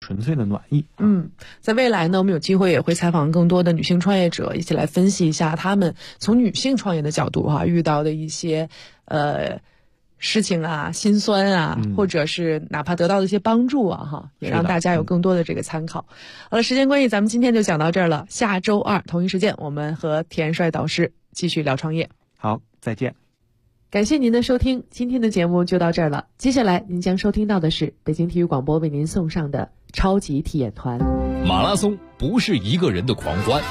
纯粹的暖意。 在未来呢，我们有机会也会采访更多的女性创业者，一起来分析一下她们从女性创业的角度遇到的一些事情啊、心酸啊，或者是哪怕得到的一些帮助啊也让大家有更多的这个参考。好了，时间关系，咱们今天就讲到这儿了。下周二同一时间，我们和田帅导师继续聊创业。 好，再见。 感谢您的收听，今天的节目就到这儿了。接下来您将收听到的是北京体育广播为您送上的超级体验团。 马拉松不是一个人的狂欢，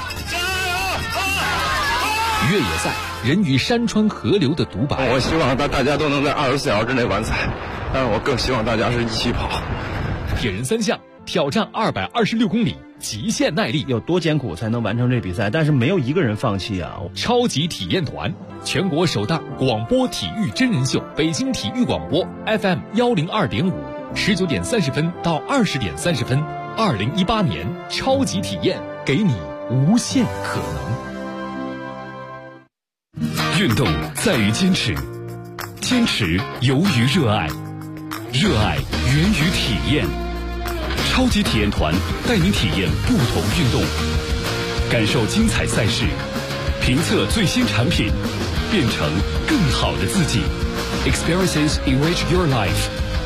越野赛人与山川河流的独白。 我希望大家都能在24小时之内完赛，但是我更希望大家是一起跑。 铁人三项挑战226公里，极限耐力， 有多艰苦才能完成这比赛？但是没有一个人放弃啊！ 超级体验团，全国首档广播体育真人秀，北京体育广播 FM 102.5，19点30分到20点30分，2018年超级体验，给你无限可能。运动在于坚持，坚持由于热爱，热爱源于体验。超级体验团带你体验不同运动，感受精彩赛事，评测最新产品，变成更好的自己。Experiences enrich your life。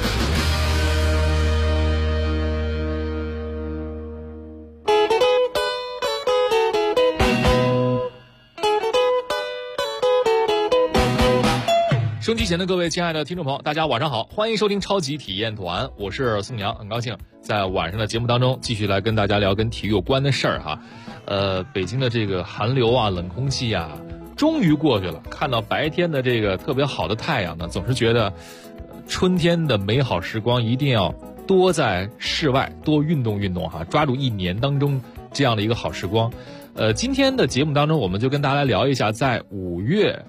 收音机前的各位亲爱的听众朋友，大家晚上好，欢迎收听超级体验团，我是宋阳，很高兴在晚上的节目当中继续来跟大家聊跟体育有关的事儿哈。北京的这个寒流啊、冷空气啊，终于过去了。看到白天的这个特别好的太阳呢，总是觉得春天的美好时光一定要多在室外多运动运动哈，抓住一年当中这样的一个好时光。今天的节目当中，我们就跟大家聊一下，在5月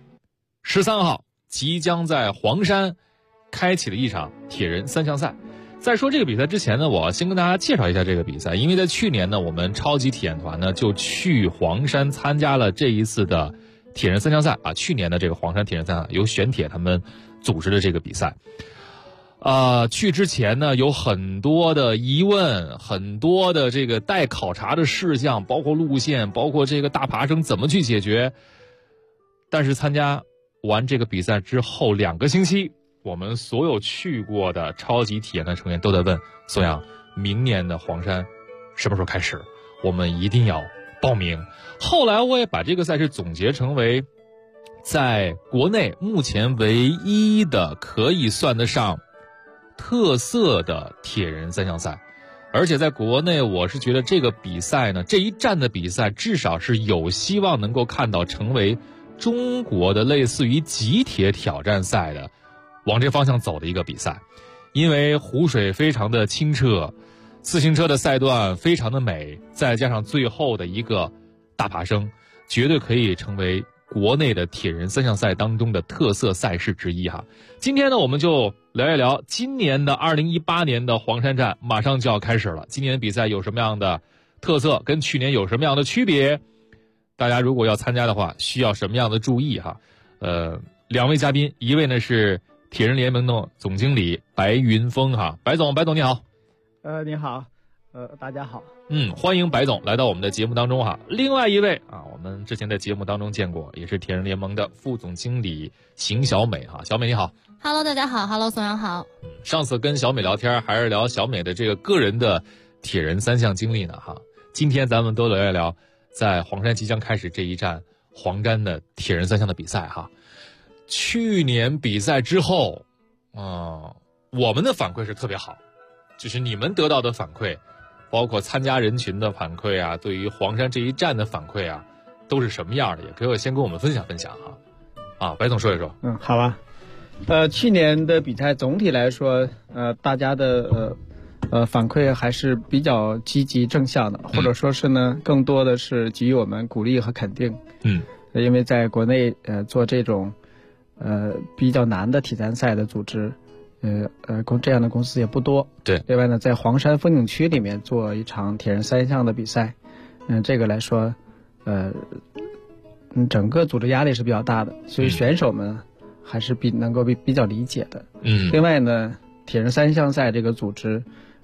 13号。即将在黄山开启了一场铁人三项赛。在说这个比赛之前呢，我先跟大家介绍一下这个比赛，因为在去年呢，我们超级体验团呢就去黄山参加了这一次的铁人三项赛啊。去年的这个黄山铁人三项由玄铁他们组织的这个比赛。去之前呢，有很多的疑问，很多的这个待考察的事项，包括路线，包括这个大爬升怎么去解决。但是参加完这个比赛之后2个星期，我们所有去过的超级体验的成员都在问宋阳，明年的黄山什么时候开始？我们一定要报名。后来我也把这个赛事总结成为在国内目前唯一的可以算得上特色的铁人三项赛。而且在国内，我是觉得这个比赛呢，这一站的比赛至少是有希望能够看到成为中国的类似于极铁挑战赛的往这方向走的一个比赛。因为湖水非常的清澈，自行车的赛段非常的美，再加上最后的一个大爬升，绝对可以成为国内的铁人三项赛当中的特色赛事之一哈。今天呢，我们就聊一聊今年的2018年的黄山站马上就要开始了，今年的比赛有什么样的特色，跟去年有什么样的区别，大家如果要参加的话需要什么样的注意哈。2位嘉宾，一位呢是铁人联盟的总经理白云峰哈，白总你好。 你好，大家好。 欢迎白总来到我们的节目当中哈。另外一位啊，我们之前在节目当中见过，也是铁人联盟的副总经理邢小美哈。小美你好。 Hello， 大家好。Hello， 宋阳好。 上次跟小美聊天还是聊小美的这个个人的铁人三项经历呢哈。今天咱们都聊一聊在黄山即将开始这一站黄山的铁人三项的比赛哈。去年比赛之后，我们的反馈是特别好，就是你们得到的反馈，包括参加人群的反馈啊，对于黄山这一站的反馈啊，都是什么样的？也可以先跟我们分享分享哈。白总说一说。 好吧。去年的比赛总体来说，大家的反馈还是比较积极正向的，或者说是呢，更多的是给予我们鼓励和肯定。因为在国内做这种比较难的体坛赛的组织，这样的公司也不多。 对。 另外呢，在黄山风景区里面做一场铁人三项的比赛，这个来说，整个组织压力是比较大的，所以选手们还是能够比较理解的。另外呢，铁人三项赛这个组织，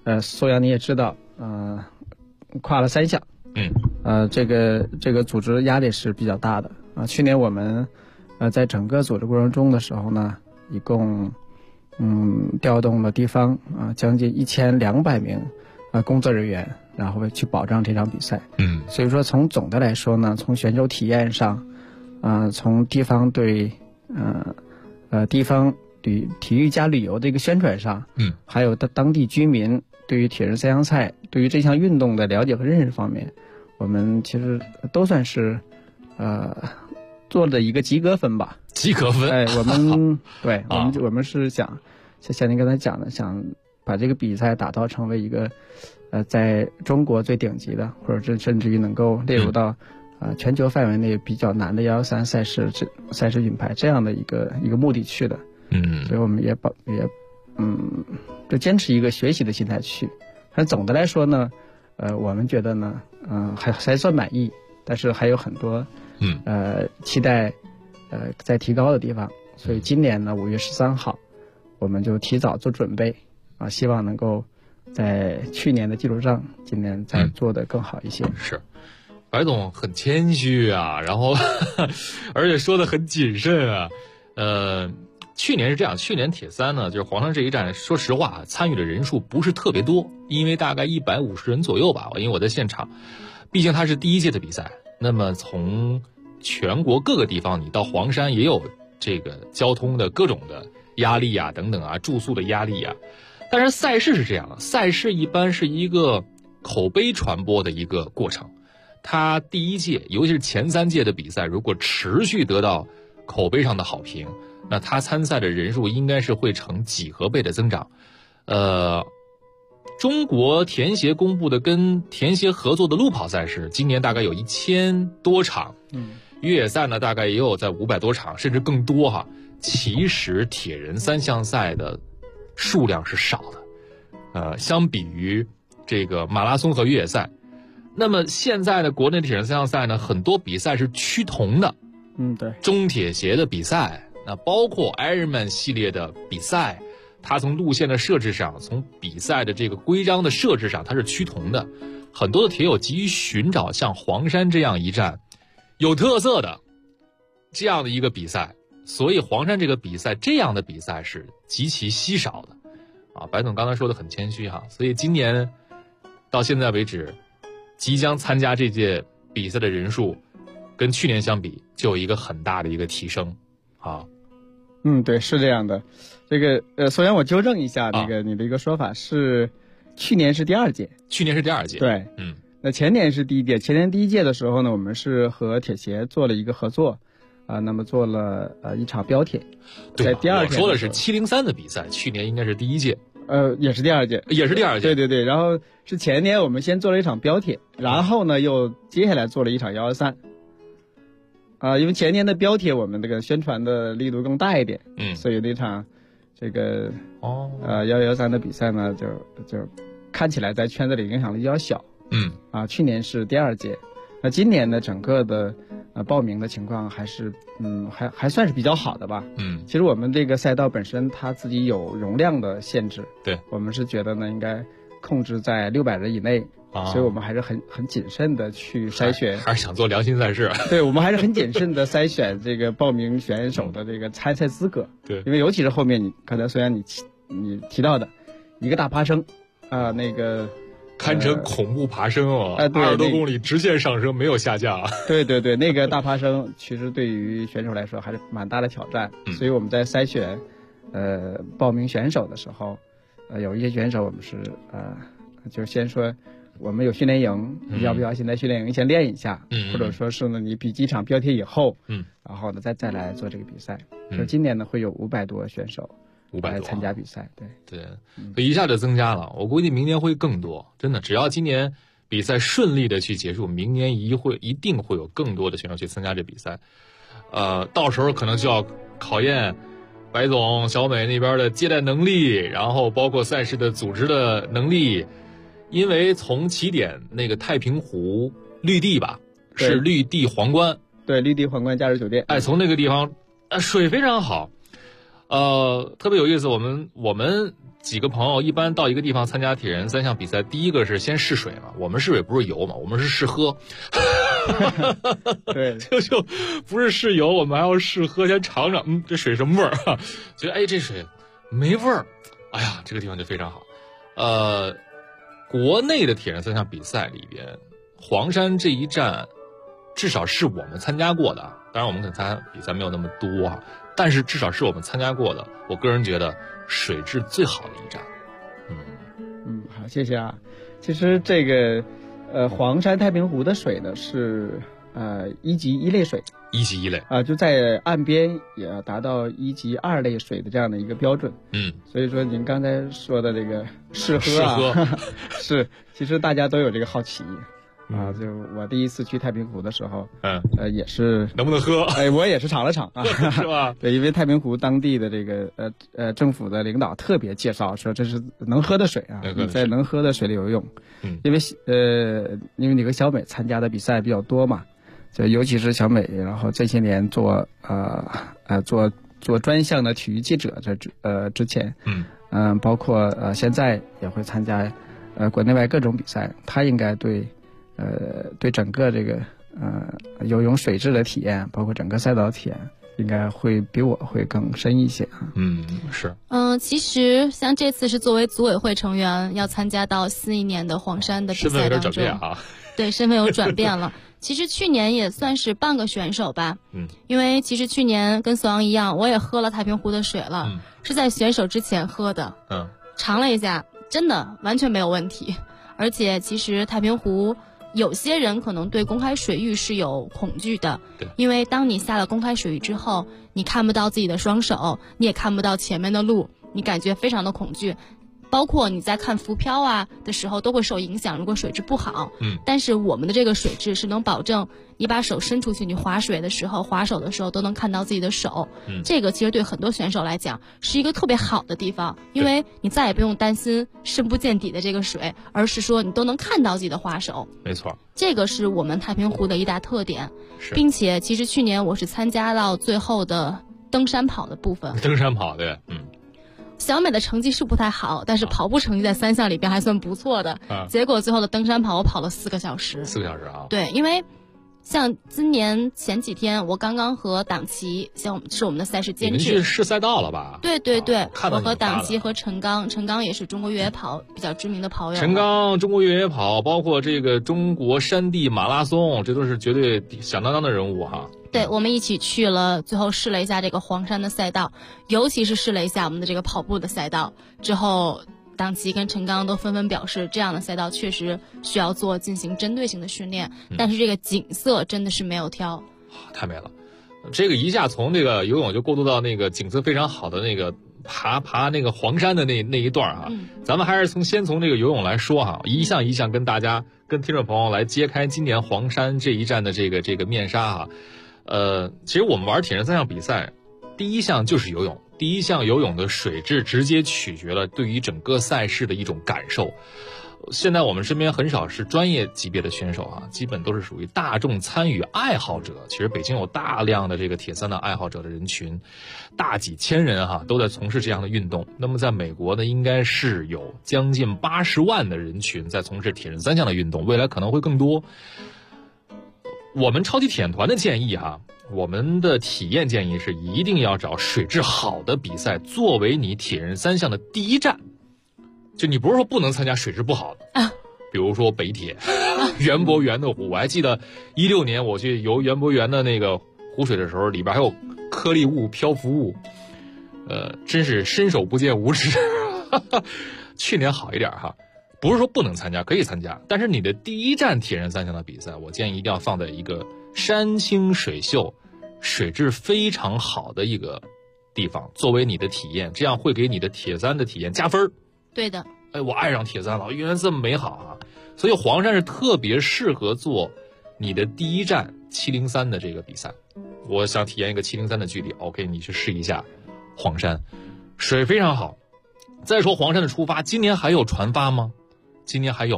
苏阳你也知道，跨了3项，这个组织压力是比较大的啊。去年我们在整个组织过程中的时候呢，一共调动了地方将近1200名工作人员，然后去保障这场比赛。所以说从总的来说呢，从选手体验上，从地方对地方体育加旅游的一个宣传上，还有当地居民对于铁人3项赛对于这项运动的了解和认识方面，我们其实都算是做了一个及格分吧。 及格分。 我们对我们是像您刚才讲的，想把这个比赛打造成为一个在中国最顶级的，或者是甚至于能够列入到全球范围内比较难的113赛事品牌这样的一个目的去的。所以我们也就坚持一个学习的心态去。但总的来说呢，我们觉得呢，还算满意，但是还有很多期待在提高的地方。所以今年呢5月13号，我们就提早做准备希望能够在去年的基础上，今年再做得更好一些。 是，白总很谦虚啊，然后而且说得很谨慎啊。去年是这样，去年铁三呢，就是黄山这一站，说实话，参与的人数不是特别多，因为大概150人左右吧，因为我在现场。毕竟它是第1届的比赛，那么从全国各个地方你到黄山也有这个交通的各种的压力啊，等等啊，住宿的压力啊。但是赛事是这样的，赛事一般是一个口碑传播的一个过程。它第1届，尤其是前3届的比赛，如果持续得到口碑上的好评，那他参赛的人数应该是会呈几何倍的增长。中国田协公布的跟田协合作的路跑赛事，今年大概有1000多场，越野赛呢大概也有在500多场，甚至更多哈。其实铁人3项赛的数量是少的，相比于这个马拉松和越野赛，那么现在的国内的铁人3项赛呢，很多比赛是趋同的， 对， 中铁协的比赛。那包括 Ironman 系列的比赛，它从路线的设置上，从比赛的这个规章的设置上，它是趋同的。很多的铁友急于寻找像黄山这样一站有特色的这样的一个比赛，所以黄山这个比赛这样的比赛是极其稀少的白总刚才说的很谦虚哈，所以今年到现在为止，即将参加这届比赛的人数跟去年相比就有一个很大的一个提升对，是这样的。这个首先我纠正一下，你的一个说法是，去年是第2届。去年是第2届。对，那前年是第1届。前年第1届的时候呢，我们是和铁协做了一个合作，那么做了一场标铁。 对， 在第2天我说的是703的比赛，去年应该是第1届。 也是第2届。 也是第2届。 对，然后是前年我们先做了一场标铁，然后呢又接下来做了一场113。因为前年的标铁我们这个宣传的力度更大一点，所以那场这个113的比赛呢，就看起来在圈子里影响力比较小。去年是第2届，那今年呢整个的报名的情况还是还算是比较好的吧。其实我们这个赛道本身它自己有容量的限制，对，我们是觉得呢应该控制在600人以内。所以我们还是很谨慎的去筛选， 还是想做良心赛事。 对，我们还是很谨慎的筛选这个报名选手的这个参赛资格。对，因为尤其是后面你刚才虽然你提到的一个大爬升，那个堪称恐怖爬升20多公里直线上升，没有下降。 对，那个大爬升其实对于选手来说还是蛮大的挑战。所以我们在筛选报名选手的时候，有一些选手我们是就先说。我们有训练营，要不要现在训练营先练一下？或者说是呢，你比几场标铁以后，然后呢再来做这个比赛。所以今年呢会有500多选手来参加比赛。 对，一下就增加了。我估计明年会更多，真的。只要今年比赛顺利的去结束，明年一定会有更多的选手去参加这比赛。到时候可能就要考验白总、小美那边的接待能力，然后包括赛事的组织的能力。因为从起点那个太平湖绿地吧，是绿地皇冠， 对，绿地皇冠假日酒店。 从那个地方，水非常好。 特别有意思，我们几个朋友一般到一个地方参加铁人3项比赛，第一个是先试水嘛，我们试水不是游嘛，我们是试喝。 对， 就不是试游，我们还要试喝，先尝尝，这水什么味儿啊？觉得哎，这水没味儿，哎呀，这个地方就非常好。国内的铁人3项比赛里边，黄山这一站，至少是我们参加过的，当然我们可能参加比赛没有那么多啊，但是至少是我们参加过的，我个人觉得水质最好的一站。 好，谢谢啊。其实这个黄山太平湖的水呢是1级1类水 ，1级1类就在岸边也要达到1级2类水的这样的一个标准。所以说您刚才说的这个试喝啊，是，其实大家都有这个好奇。就我第一次去太平湖的时候，也是能不能喝？ 我也是尝了尝啊， 是吧？ 对，因为太平湖当地的这个政府的领导特别介绍说这是能喝的水啊，你在能喝的水里游泳。因为你和小美参加的比赛比较多嘛，就尤其是小美，然后这些年做专项的体育记者之前，包括现在也会参加国内外各种比赛，她应该对整个这个游泳水质的体验，包括整个赛道的体验，应该会比我会更深一些啊。 是。 其实像这次是作为组委会成员要参加到41年的黄山的比赛当中， 身份有点转变啊。 对，身份有转变了。其实去年也算是半个选手吧。因为其实去年跟索阳一样，我也喝了太平湖的水了，是在选手之前喝的。尝了一下，真的完全没有问题。而且其实太平湖，有些人可能对公开水域是有恐惧的，因为当你下了公开水域之后，你看不到自己的双手，你也看不到前面的路，你感觉非常的恐惧。包括你在看浮漂啊的时候都会受影响，如果水质不好。但是我们的这个水质是能保证你把手伸出去，你划水的时候划手的时候都能看到自己的手。这个其实对很多选手来讲是一个特别好的地方，因为你再也不用担心深不见底的这个水，而是说你都能看到自己的划手。 没错， 这个是我们太平湖的一大特点。并且其实去年我是参加到最后的登山跑的部分。 登山跑，对。 小美的成绩是不太好，但是跑步成绩在3项里边还算不错的。结果最后的登山跑我跑了4个小时。 4个小时啊？ 对，因为像今年前几天我刚刚和党旗，像是我们的赛事监制， 你们去试赛道了吧？ 对， 我和党旗和陈刚也是中国越野跑比较知名的跑友。 陈刚中国越野跑，包括这个中国山地马拉松，这都是绝对响当当的人物哈。 对，我们一起去了，最后试了一下这个黄山的赛道，尤其是试了一下我们的这个跑步的赛道之后，党旗跟陈刚都纷纷表示，这样的赛道确实需要进行针对性的训练，但是这个景色真的是没有挑， 太美了。这个一下从这个游泳就过渡到那个景色非常好的那个爬那个黄山的那一段啊。咱们还是先从这个游泳来说哈，一项一项跟听众朋友来揭开今年黄山这一站的这个面纱哈。其实我们玩铁人3项比赛，第一项就是游泳。第一项游泳的水质直接取决了对于整个赛事的一种感受。现在我们身边很少是专业级别的选手啊，基本都是属于大众参与爱好者。其实北京有大量的这个铁三的爱好者的人群，大几千人哈都在从事这样的运动。那么在美国呢，应该是有将近80万的人群在从事铁人3项的运动，未来可能会更多。我们超级铁人团的建议哈，我们的体验建议是一定要找水质好的比赛作为你铁人3项的第一站。就你不是说不能参加水质不好的，比如说北铁、园博园的湖。我还记得16年我去游园博园的那个湖水的时候，里边还有颗粒物、漂浮物，真是伸手不见五指。去年好一点哈。不是说不能参加，可以参加，但是你的第一站铁人3项的比赛，我建议一定要放在一个山清水秀、水质非常好的一个地方作为你的体验，这样会给你的铁三的体验加分。 对的。 我爱上铁三了，原来这么美好啊！所以黄山是特别适合做你的第一站703的这个比赛。我想体验一个703的距离 ，OK， 你去试一下黄山，水非常好。再说黄山的出发，今年还有船发吗？今年还有吗？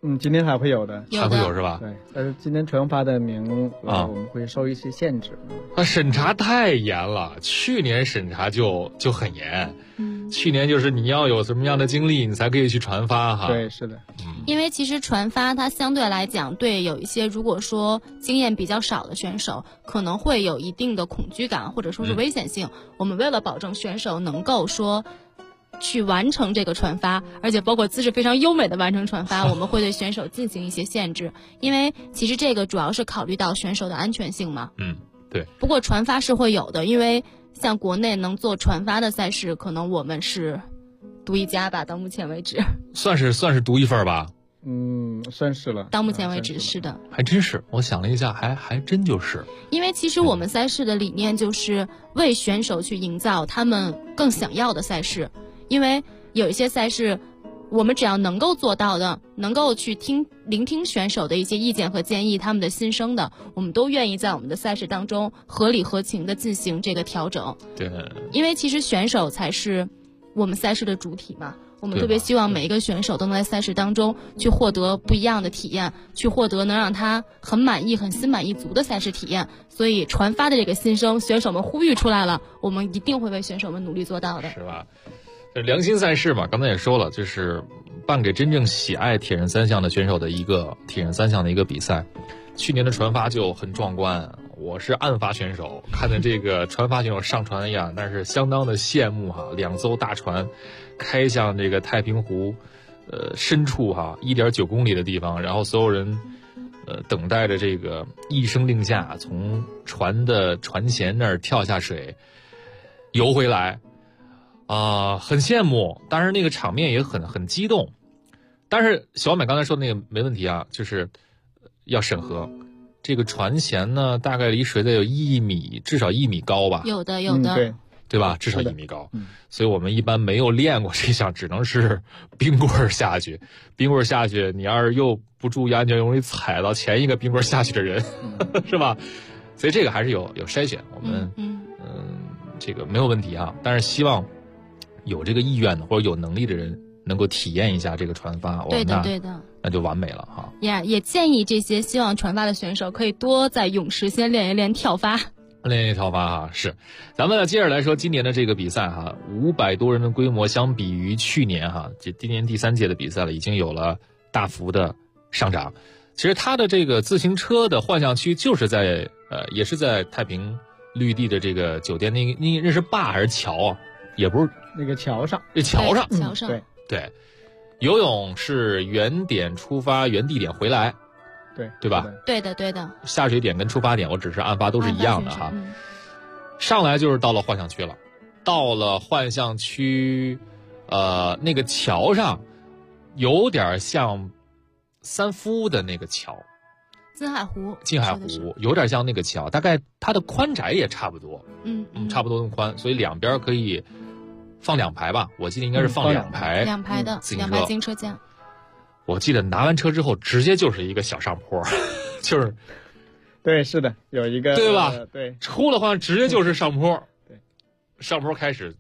今天还会有的， 还会有是吧？ 对，但是今天传发的名我们会受一些限制。 审查太严了，去年审查就很严。去年就是你要有什么样的经历，你才可以去传发哈。 对，是的。 因为其实传发它相对来讲，对有一些如果说经验比较少的选手，可能会有一定的恐惧感或者说是危险性。我们为了保证选手能够说去完成这个传发，而且包括姿势非常优美的完成传发，我们会对选手进行一些限制，因为其实这个主要是考虑到选手的安全性嘛。 对。 不过传发是会有的，因为像国内能做传发的赛事，可能我们是独一家吧，到目前为止。 算是独一份吧。 算是了。 到目前为止是的。 还真是，我想了一下，还真就是。 因为其实我们赛事的理念就是为选手去营造他们更想要的赛事。因为有一些赛事我们只要能够做到的，能够去聆听选手的一些意见和建议，他们的心声的，我们都愿意在我们的赛事当中合理合情的进行这个调整。 对， 因为其实选手才是我们赛事的主体嘛，我们特别希望每一个选手都能在赛事当中去获得不一样的体验，去获得能让他很满意、很心满意足的赛事体验。所以传发的这个心声，选手们呼吁出来了，我们一定会为选手们努力做到的。 是吧？良心赛事嘛，刚才也说了，就是办给真正喜爱铁人三项的选手的一个铁人三项的一个比赛。去年的传发就很壮观，我是案发选手，看着这个传发选手上船呀，那是相当的羡慕哈。2艘大船开向这个太平湖深处哈，1.9公里的地方，然后所有人等待着这个一声令下，从船的船舷那儿跳下水游回来。很羡慕，但是那个场面也很激动。但是小美刚才说的那个没问题啊，就是要审核。这个船舷呢，大概离水得有1米，至少1米高吧？ 有的， 对吧？至少1米高。所以我们一般没有练过这项，只能是冰棍下去。冰棍下去，你要是又不注意安全，容易踩到前一个冰棍下去的人，是吧？所以这个还是有筛选。我们这个没有问题啊，但是希望有这个意愿的或者有能力的人能够体验一下这个传发。 对的， 那就完美了哈。 也建议这些希望传发的选手可以多在泳池先练一练跳发。 练一跳发哈，是。咱们呢接着来说今年的这个比赛哈，500多人的规模，相比于去年哈，这今年第3届的比赛了，已经有了大幅的上涨。其实它的这个自行车的幻象区就是在也是在太平绿地的这个酒店，那是坝还是桥啊？也不是那个桥上， 这桥上， 对， 游泳是原点出发，原地点回来，对吧？ 对的。 下水点跟出发点，我只是案发都是一样的哈。上来就是到了幻象区了，到了幻象区，那个桥上有点像三夫的那个桥。 金海湖有点像那个桥，大概它的宽窄也差不多，差不多那么宽，所以两边可以放2排吧，我记得应该是放2排 ，2排的2排自行车架。 我记得拿完车之后，直接就是一个小上坡，就是， 对，是的，有一个， 对吧？ 对， 出了话直接就是上坡，对，上坡开始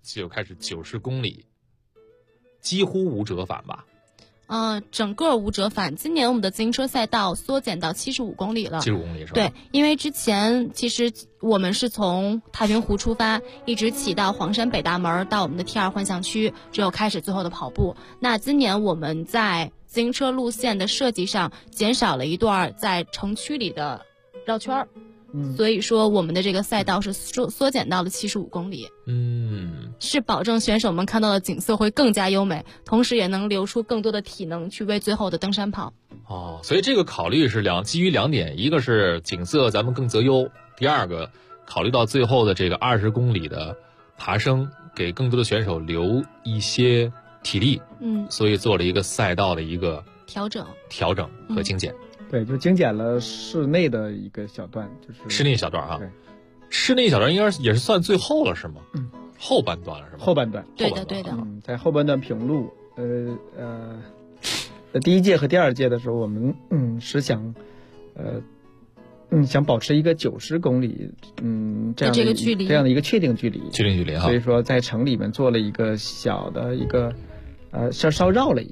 90公里，几乎无折返吧。 整个无折返。今年我们的自行车赛道缩减到75公里了。 75公里是吧？ 对，因为之前其实我们是从太平湖出发，一直骑到黄山北大门，到我们的 T2 幻象区，只有开始最后的跑步。那今年我们在自行车路线的设计上减少了一段在城区里的绕圈儿。所以说我们的这个赛道是缩减到了75公里，是保证选手们看到的景色会更加优美，同时也能留出更多的体能去为最后的登山跑。 所以这个考虑是基于2点，一个是景色咱们更择优，第二个考虑到最后的这个20公里的爬升，给更多的选手留一些体力，所以做了一个赛道的一个调整和精简。 对，就精简了室内的一个小段，就是室内小段啊。 对， 室内小段应该也是算最后了，是吗？后半段了是吗？ 后半段， 对的。 在后半段平路，第1届和第2届的时候，我们是想，想保持一个90公里，这样的距离，这样的一个确定距离哈。所以说在城里面做了一个小的一个，稍绕了一下。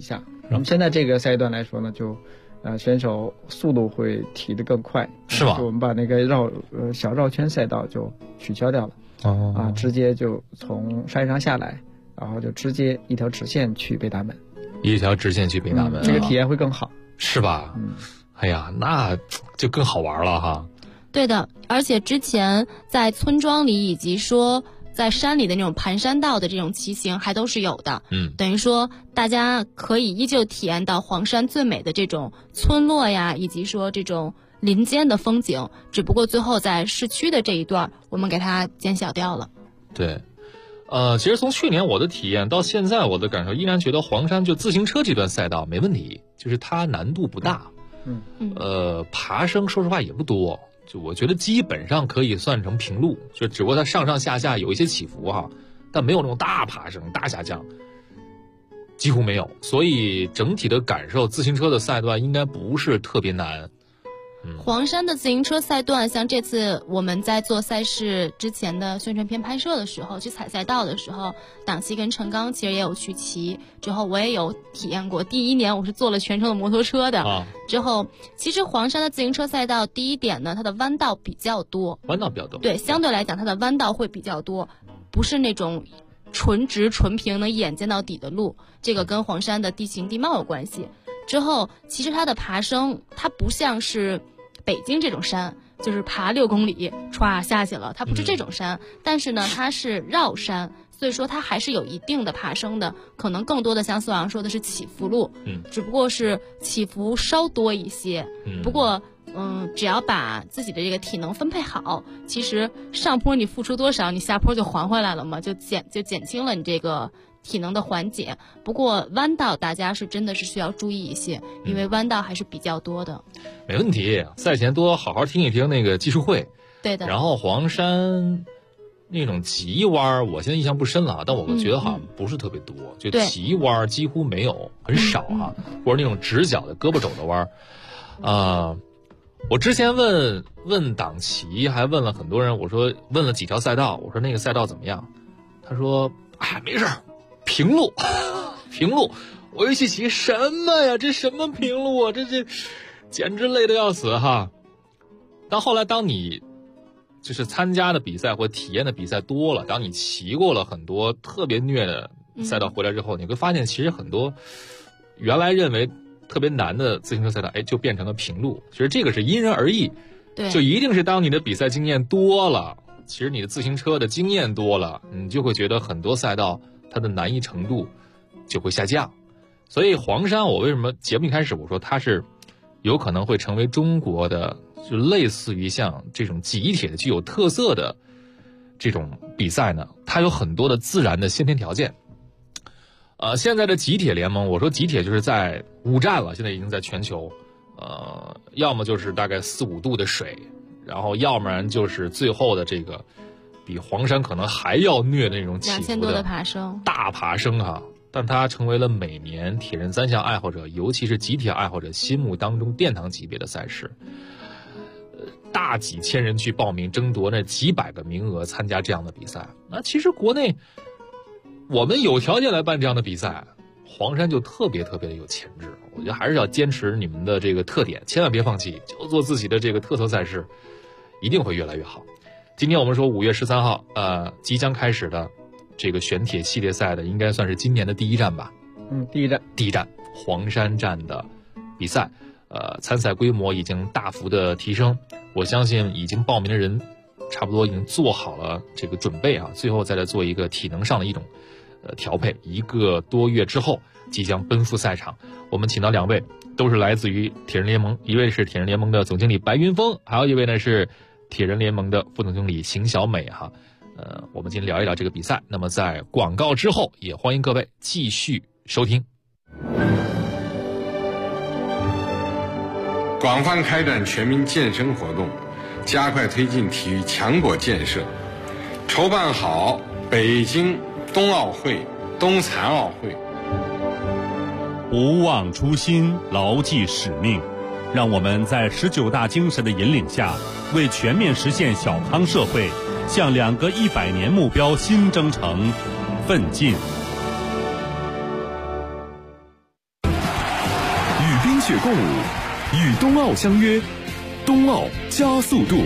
那么现在这个赛段来说呢，就选手速度会提得更快， 是吧？ 就我们把那个小绕圈赛道就取消掉了，直接就从山上下来，然后就直接一条直线去北大门， 一条直线去北大门， 这个体验会更好， 是吧？哎呀，那就更好玩了哈。 对的，而且之前在村庄里以及说在山里的那种盘山道的这种骑行还都是有的，等于说大家可以依旧体验到黄山最美的这种村落呀，以及说这种林间的风景，只不过最后在市区的这一段我们给它减小掉了。 对，其实从去年我的体验到现在，我的感受依然觉得黄山就自行车这段赛道没问题，就是它难度不大，爬升说实话也不多。就我觉得基本上可以算成平路，就只不过它上上下下有一些起伏哈，但没有那种大爬升、大下降，几乎没有。所以整体的感受，自行车的赛段应该不是特别难。 黄山的自行车赛段，像这次我们在做赛事之前的宣传片拍摄的时候，去踩赛道的时候，党旗跟陈刚其实也有去骑，之后我也有体验过。第一年我是坐了全程的摩托车的，之后其实黄山的自行车赛道第一点呢，它的弯道比较多，对，相对来讲它的弯道会比较多，不是那种纯直纯平能一眼见到底的路，这个跟黄山的地形地貌有关系。之后其实它的爬升，它不像是北京这种山，就是爬6公里歘下去了，它不是这种山，但是呢它是绕山，所以说它还是有一定的爬升的，可能更多的像苏阳说的是起伏路，只不过是起伏稍多一些，不过只要把自己的这个体能分配好，其实上坡你付出多少，你下坡就还回来了嘛，就减轻了你这个体能的缓解。不过弯道大家是真的是需要注意一些，因为弯道还是比较多的。 没问题，赛前多好好听一听那个技术会。 对的。 然后黄山那种急弯，我现在印象不深了，但我觉得好像不是特别多，就急弯几乎没有，很少哈，或者那种直角的胳膊肘的弯。我之前问党旗，还问了很多人，我说问了几条赛道，我说那个赛道怎么样？他说没事，平路，平路。我一起骑什么呀？这什么平路啊？这简直累得要死哈！但后来当你就是参加的比赛或体验的比赛多了，当你骑过了很多特别虐的赛道回来之后，你会发现其实很多原来认为特别难的自行车赛道，就变成了平路。其实这个是因人而异， 对， 就一定是当你的比赛经验多了，其实你的自行车的经验多了，你就会觉得很多赛道它的难易程度就会下降。所以黄山，我为什么节目一开始我说它是有可能会成为中国的就类似于像这种极铁的具有特色的这种比赛呢？它有很多的自然的先天条件。现在的极铁联盟，我说极铁就是在5站了，现在已经在全球，要么就是大概4、5度的水，然后要不然就是最后的这个比黄山可能还要虐的那种起伏 2000多的爬升， 大爬升哈。但它成为了每年铁人3项爱好者，尤其是极铁爱好者心目当中殿堂级别的赛事。大几千人去报名争夺那几百个名额参加这样的比赛。那其实国内我们有条件来办这样的比赛，黄山就特别特别的有潜质。我觉得还是要坚持你们的这个特点，千万别放弃，就做自己的这个特色赛事，一定会越来越好。今天我们说5月13号即将开始的这个选铁系列赛的，应该算是今年的第一站吧。 第一站黄山站的比赛，参赛规模已经大幅的提升，我相信已经报名的人差不多已经做好了这个准备啊，最后再来做一个体能上的一种调配，1个多月之后即将奔赴赛场。我们请到2位都是来自于铁人联盟，一位是铁人联盟的总经理白云峰，还有一位呢是铁人联盟的副总经理邢小美哈。我们今天聊一聊这个比赛。那么在广告之后，也欢迎各位继续收听。 广泛开展全民健身活动，加快推进体育强国建设，筹办好北京冬奥会、冬残奥会。 不忘初心，牢记使命，让我们在19大精神的引领下，为全面实现小康社会，向2个100年目标新征程奋进。 雪共舞，与冬奥相约，冬奥加速度。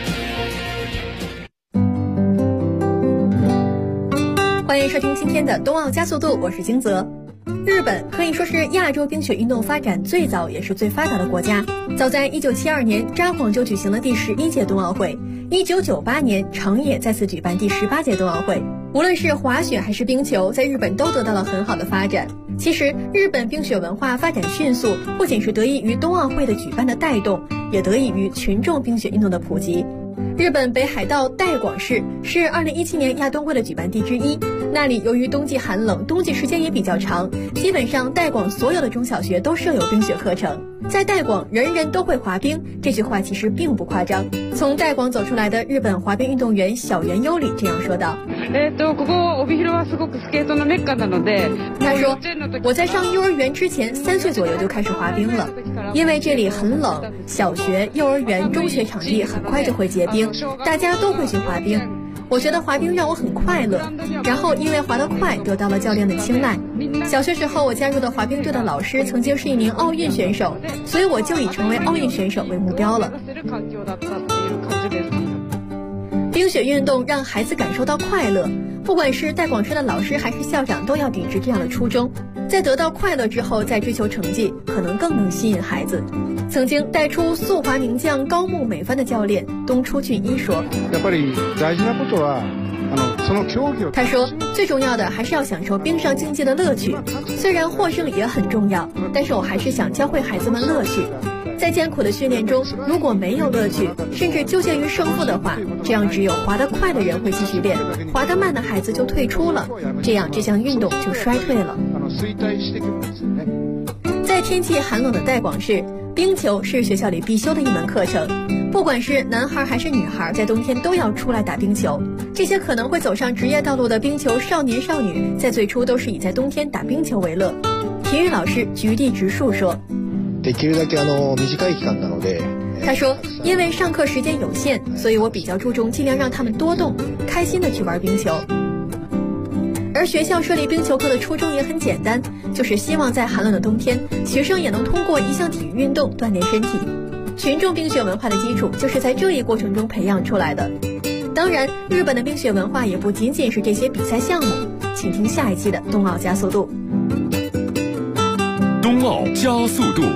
欢迎收听今天的冬奥加速度，我是金泽。日本可以说是亚洲冰雪运动发展最早也是最发达的国家。早在1972年，札幌就举行了第11届冬奥会；1998年，长野再次举办第18届冬奥会。无论是滑雪还是冰球，在日本都得到了很好的发展。其实，日本冰雪文化发展迅速，不仅是得益于冬奥会的举办的带动，也得益于群众冰雪运动的普及。日本北海道带广市是2017年亚冬会的举办地之一，那里由于冬季寒冷，冬季时间也比较长，基本上带广所有的中小学都设有冰雪课程。在带广人人都会滑冰，这句话其实并不夸张。从带广走出来的日本滑冰运动员小原优里这样说道：他说，我在上幼儿园之前3岁左右就开始滑冰了，因为这里很冷，小学、幼儿园、中学场地很快就会结冰，大家都会去滑冰。我觉得滑冰让我很快乐，然后因为滑得快得到了教练的青睐。小学时候我加入的滑冰队的老师曾经是一名奥运选手，所以我就以成为奥运选手为目标了。冰雪运动让孩子感受到快乐，不管是带广市的老师还是校长都要秉持这样的初衷，在得到快乐之后再追求成绩，可能更能吸引孩子。曾经带出速滑名将高木美帆的教练东出俊一说，他说最重要的还是要享受冰上竞技的乐趣，虽然获胜也很重要，但是我还是想教会孩子们乐趣。在艰苦的训练中，如果没有乐趣，甚至纠结于胜负的话，这样只有滑得快的人会继续练，滑得慢的孩子就退出了，这样这项运动就衰退了。在天气寒冷的带广市，冰球是学校里必修的一门课程，不管是男孩还是女孩，在冬天都要出来打冰球。这些可能会走上职业道路的冰球少年少女，在最初都是以在冬天打冰球为乐。体育老师菊地直树说，他说，因为上课时间有限，所以我比较注重尽量让他们多动，开心的去玩冰球。而学校设立冰球课的初衷也很简单，就是希望在寒冷的冬天，学生也能通过一项体育运动锻炼身体。群众冰雪文化的基础就是在这一过程中培养出来的。当然，日本的冰雪文化也不仅仅是这些比赛项目。请听下一期的冬奥加速度。 冬奥加速度。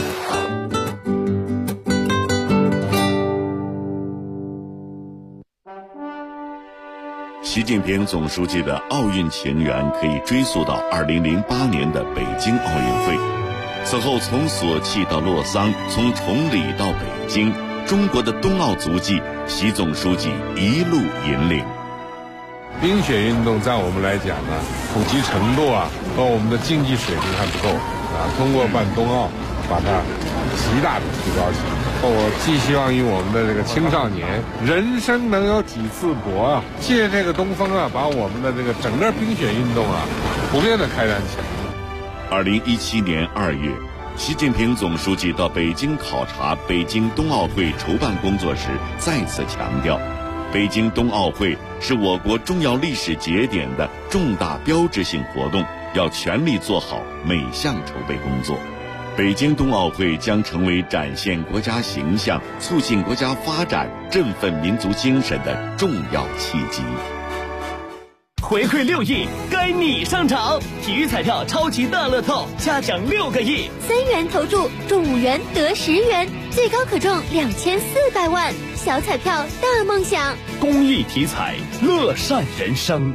习近平总书记的奥运情缘可以追溯到2008年的北京奥运会。此后从索契到洛桑，从崇礼到北京，中国的冬奥足迹，习总书记一路引领。 冰雪运动在我们来讲呢，普及程度和我们的竞技水平还不够通过办冬奥，把它极大的提高起来。我寄希望于我们的这个青少年，人生能有几次搏借这个东风把我们的这个整个冰雪运动普遍的开展起来。 2017年2月，习近平总书记到北京考察北京冬奥会筹办工作时，再次强调，北京冬奥会是我国重要历史节点的重大标志性活动，要全力做好每项筹备工作。北京冬奥会将成为展现国家形象、促进国家发展、振奋民族精神的重要契机。 回馈6亿，该你上场！体育彩票超级大乐透，嘉奖6个亿 ，3元投注中5元得10元，最高可中2400万，小彩票大梦想。 公益体彩，乐善人生。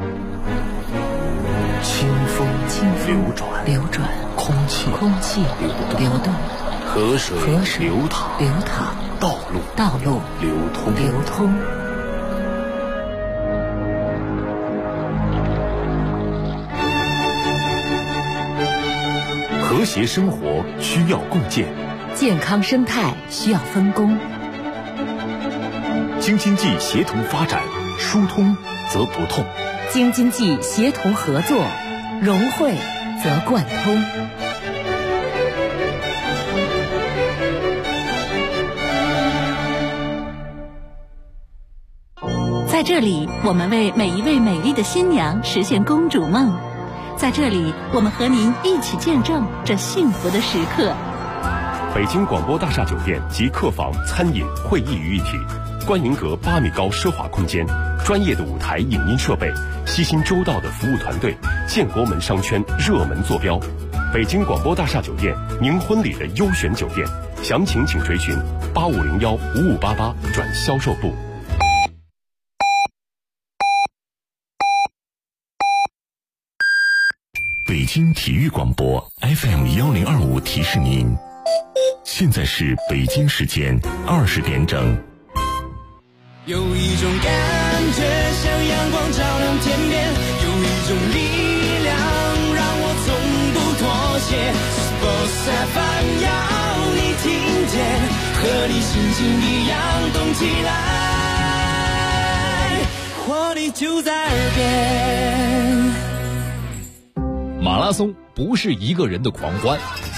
清风流转，空气流动，河水流淌，道路流通。 和谐生活需要共建， 健康生态需要分工。 京津冀协同发展，疏通则不痛； 京津冀协同合作，融汇则贯通。在这里，我们为每一位美丽的新娘实现公主梦。在这里，我们和您一起见证这幸福的时刻。 北京广播大厦酒店集客房、餐饮、会议于一体，观云阁8米高奢华空间，专业的舞台影音设备，悉心周到的服务团队，建国门商圈热门坐标。北京广播大厦酒店，您婚礼的优选酒店，详情请垂询8501-5588转销售部。 北京体育广播 FM1025提示您，现在是北京时间20点整。 有一种感觉像阳光照亮天边，有一种力量让我从不妥协。Sports FM 要你听见，和你心情一样动起来，活力就在耳边。 马拉松不是一个人的狂欢，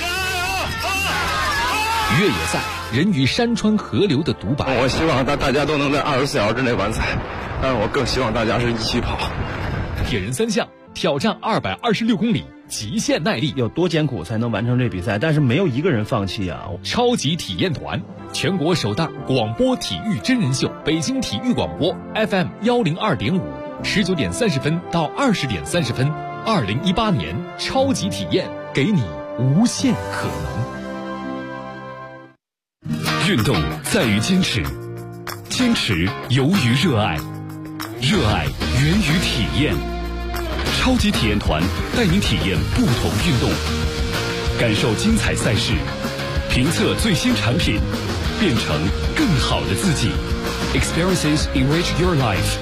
越野赛人与山川河流的独白。 我希望大家都能在24小时之内完赛，但是我更希望大家是一起跑。 铁人三项挑战226公里，极限耐力， 有多艰苦才能完成这比赛？但是没有一个人放弃啊！ 超级体验团，全国首档广播体育真人秀，北京体育广播 FM102.5，19点30分到20点30分。2018年超级体验，给你无限可能。 运动在于坚持，坚持由于热爱，热爱源于体验。超级体验团带您体验不同运动，感受精彩赛事，评测最新产品，变成更好的自己。Experiences enrich your life。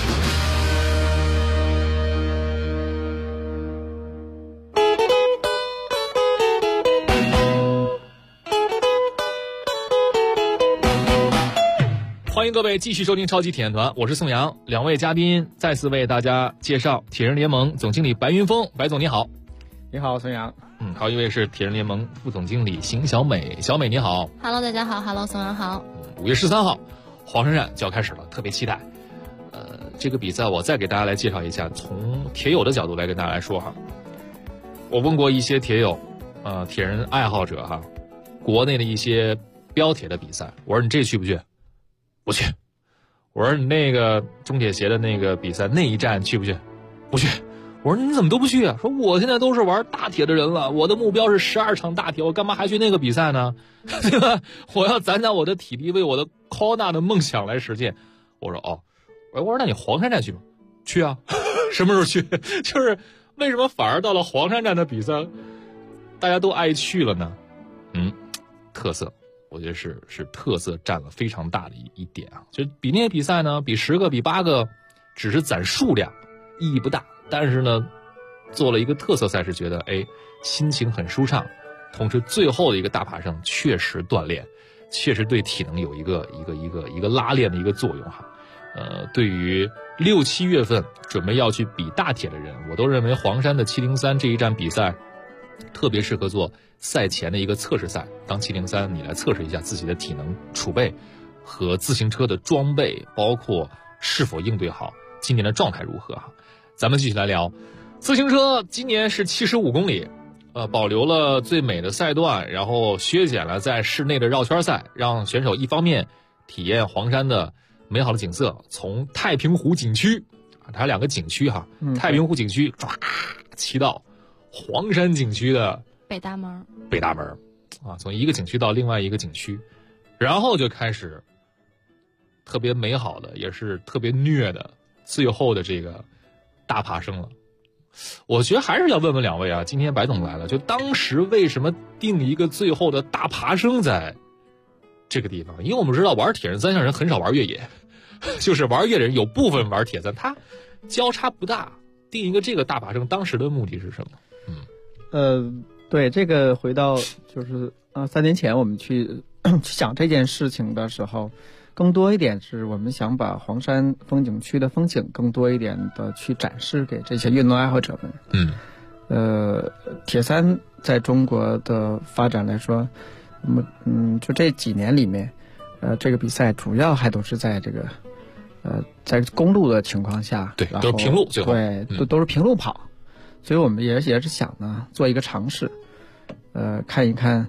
欢迎各位继续收听超级体验团，我是宋阳。两位嘉宾再次为大家介绍铁人联盟总经理白云峰，白总你好。 你好，宋阳。 还有一位是铁人联盟副总经理邢小美，小美你好。 Hello， 大家好。Hello， 宋阳好。 5月13号，黄山站就要开始了，特别期待。这个比赛我再给大家来介绍一下，从铁友的角度来跟大家来说哈。我问过一些铁友，铁人爱好者哈，国内的一些标铁的比赛，我说你这去不去？不去。我说你那个中铁协的那个比赛那一站去不去？不去。我说你怎么都不去啊？说我现在都是玩大铁的人了，我的目标是12场大铁，我干嘛还去那个比赛呢？对吧？我要攒攒我的体力，为我的 Kona 的梦想来实现。我说哦，我说那你黄山站去吗？去啊。什么时候去？就是为什么反而到了黄山站的比赛大家都爱去了呢？特色我觉得是特色占了非常大的一点啊。就比那些比赛呢，比10个比8个只是攒数量意义不大，但是呢做了一个特色赛事，觉得心情很舒畅，同时最后的一个大爬升确实锻炼，确实对体能有一个拉练的一个作用哈。对于6、7月份准备要去比大铁的人，我都认为黄山的703这一站比赛特别适合做赛前的一个测试赛。当703你来测试一下自己的体能储备和自行车的装备，包括是否应对好今年的状态如何哈。咱们继续来聊自行车，今年是75公里，保留了最美的赛段，然后削减了在室内的绕圈赛，让选手一方面体验黄山的美好的景色，从太平湖景区，它2个景区哈，太平湖景区骑到黄山景区的北大门啊，从一个景区到另外一个景区，然后就开始特别美好的，也是特别虐的最后的这个大爬升了。我觉得还是要问问两位啊，今天白总来了，就当时为什么定一个最后的大爬升在这个地方？因为我们知道玩铁人三项人很少玩越野，就是玩越野人有部分玩铁三，它交叉不大，定一个这个大爬升，当时的目的是什么？ 对，这个回到就是3年前我们去想这件事情的时候，更多一点是我们想把黄山风景区的风景更多一点的去展示给这些运动爱好者们。铁三在中国的发展来说，就这几年里面，这个比赛主要还都是在这个在公路的情况下， 对，都是平路，最后对，都是平路跑。所以我们也是想呢，做一个尝试，看一看，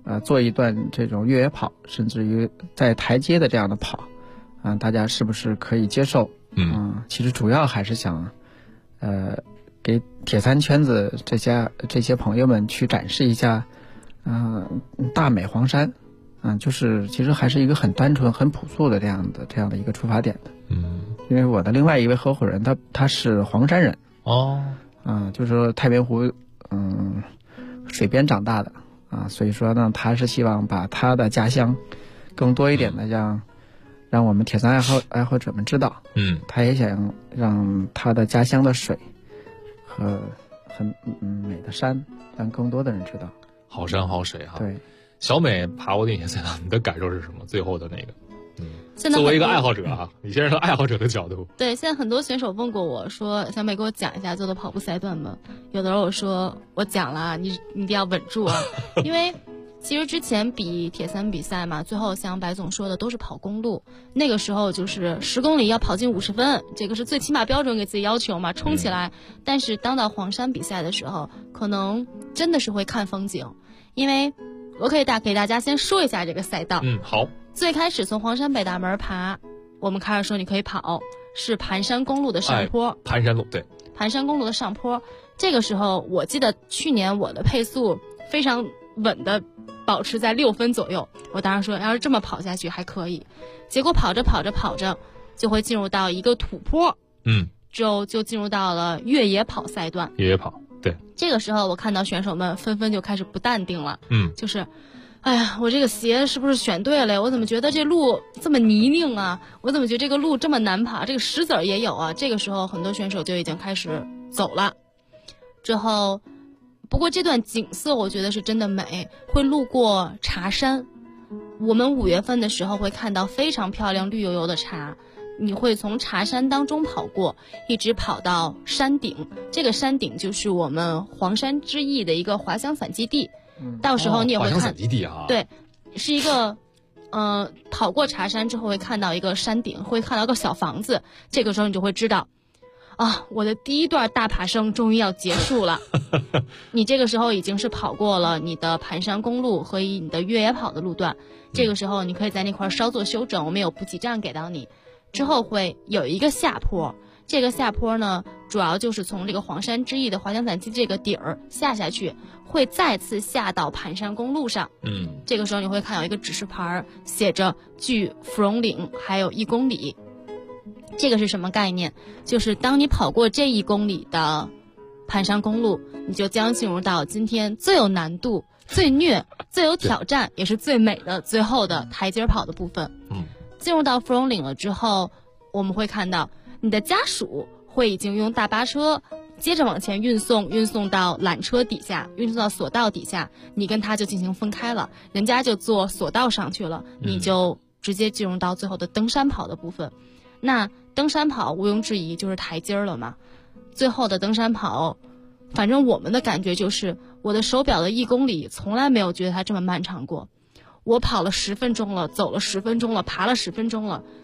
做一段这种越野跑，甚至于在台阶的这样的跑，大家是不是可以接受？其实主要还是想，给铁三圈子这些朋友们去展示一下，大美黄山，就是其实还是一个很单纯、很朴素的这样的一个出发点的。因为我的另外一位合伙人他是黄山人就是说太平湖水边长大的所以说呢，他是希望把他的家乡更多一点的让我们铁三爱好者们知道，他也想让他的家乡的水和很美的山让更多的人知道。 好山好水哈。 对， 小美爬过那些赛道，你的感受是什么？最后的那个， 现在作为一个爱好者你先从爱好者的角度。 对，现在很多选手问过我说：“小美，给我讲一下做的跑步赛段吧。”有的时候我说：“我讲了，你一定要稳住啊！”因为其实之前比铁三比赛嘛，最后像白总说的都是跑公路，那个时候就是10公里要跑进50分，这个是最起码标准给自己要求嘛，冲起来。但是当到黄山比赛的时候，可能真的是会看风景，因为我可以给大家先说一下这个赛道。 好。 最开始从黄山北大门爬，我们开始说你可以跑，是盘山公路的上坡。 盘山路，对， 盘山公路的上坡。这个时候我记得去年我的配速非常稳的保持在6分左右，我当时说要是这么跑下去还可以。结果跑着就会进入到一个土坡，就进入到了越野跑赛段。 越野跑，对。 这个时候我看到选手们纷纷就开始不淡定了，就是哎呀，我这个鞋是不是选对了？我怎么觉得这路这么泥泞啊？我怎么觉得这个路这么难爬？这个石子儿也有啊。这个时候很多选手就已经开始走了。之后，不过这段景色我觉得是真的美，会路过茶山。我们5月份的时候会看到非常漂亮绿油油的茶，你会从茶山当中跑过，一直跑到山顶。这个山顶就是我们黄山之役的一个滑翔伞基地。到时候你也会看， 滑翔伞基地啊， 对，是一个，跑过茶山之后会看到一个山顶，会看到个小房子，这个时候你就会知道，我的第一段大爬升终于要结束了。你这个时候已经是跑过了你的盘山公路和你的越野跑的路段，这个时候你可以在那块稍作休整，我们有补给站给到你，之后会有一个下坡。这个下坡呢，主要就是从这个黄山之役的滑翔伞基这个底儿下去，会再次下到盘山公路上。这个时候你会看有一个指示牌，写着距芙蓉岭还有1公里。这个是什么概念？就是当你跑过这1公里的盘山公路，你就将进入到今天最有难度、最虐、最有挑战，也是最美的最后的台阶跑的部分。进入到芙蓉岭了之后，我们会看到你的家属会已经用大巴车接着往前运送到缆车底下，运送到索道底下，你跟他就进行分开了，人家就坐索道上去了，你就直接进入到最后的登山跑的部分。那登山跑毋庸置疑就是台阶了嘛。最后的登山跑，反正我们的感觉就是我的手表的1公里从来没有觉得它这么漫长过。我跑了10分钟了，走了10分钟了，爬了10分钟了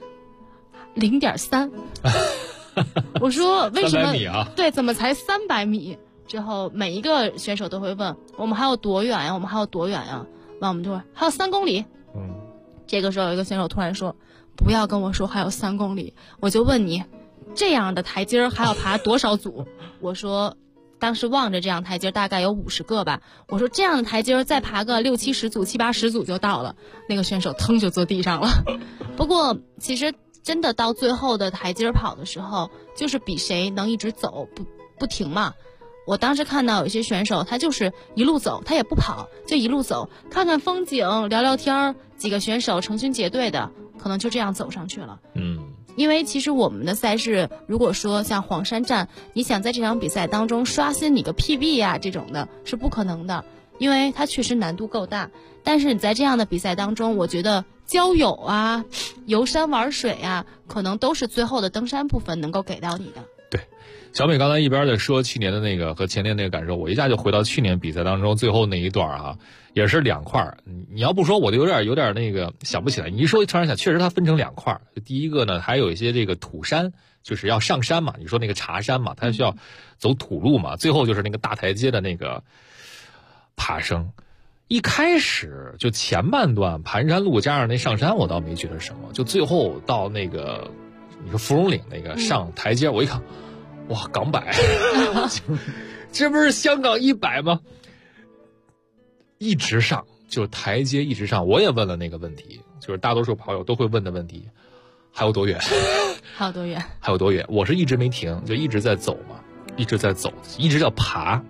，0.3。我说为什么？300米啊？对，怎么才300米？之后每一个选手都会问我们还有多远呀？我们还有多远呀？那我们就说还有3公里。这个时候有一个选手突然说：“不要跟我说还有3公里，我就问你，这样的台阶还要爬多少组？”我说。当时望着这样台阶大概有50个吧，我说这样的台阶再爬个60-70组、70-80组就到了。那个选手腾就坐地上了。不过其实真的到最后的台阶跑的时候，就是比谁能一直走不停嘛。我当时看到有些选手他就是一路走，他也不跑，就一路走，看看风景，聊聊天，几个选手成群结队的，可能就这样走上去了。因为其实我们的赛事，如果说像黄山站，你想在这场比赛当中刷新你个 PB 啊这种的，是不可能的，因为它确实难度够大。但是你在这样的比赛当中，我觉得交友啊、游山玩水啊，可能都是最后的登山部分能够给到你的。 对，小美刚才一边在说去年的那个和前年那个感受，我一下就回到去年比赛当中最后那一段啊。也是2块，你要不说我就有点那个想不起来。你一说突然想，确实它分成2块。第一个呢，还有一些这个土山，就是要上山嘛。你说那个茶山嘛，它需要走土路嘛。最后就是那个大台阶的那个爬升， 一开始就前半段盘山路加上那上山，我倒没觉得什么，就最后到那个你说芙蓉岭那个上台阶，我一看，哇，港百，这不是香港100吗？一直上，就台阶一直上。我也问了那个问题，就是大多数朋友都会问的问题，还有多远？ 还有多远？ 还有多远？我是一直没停，就一直在走嘛，一直在走，一直在爬。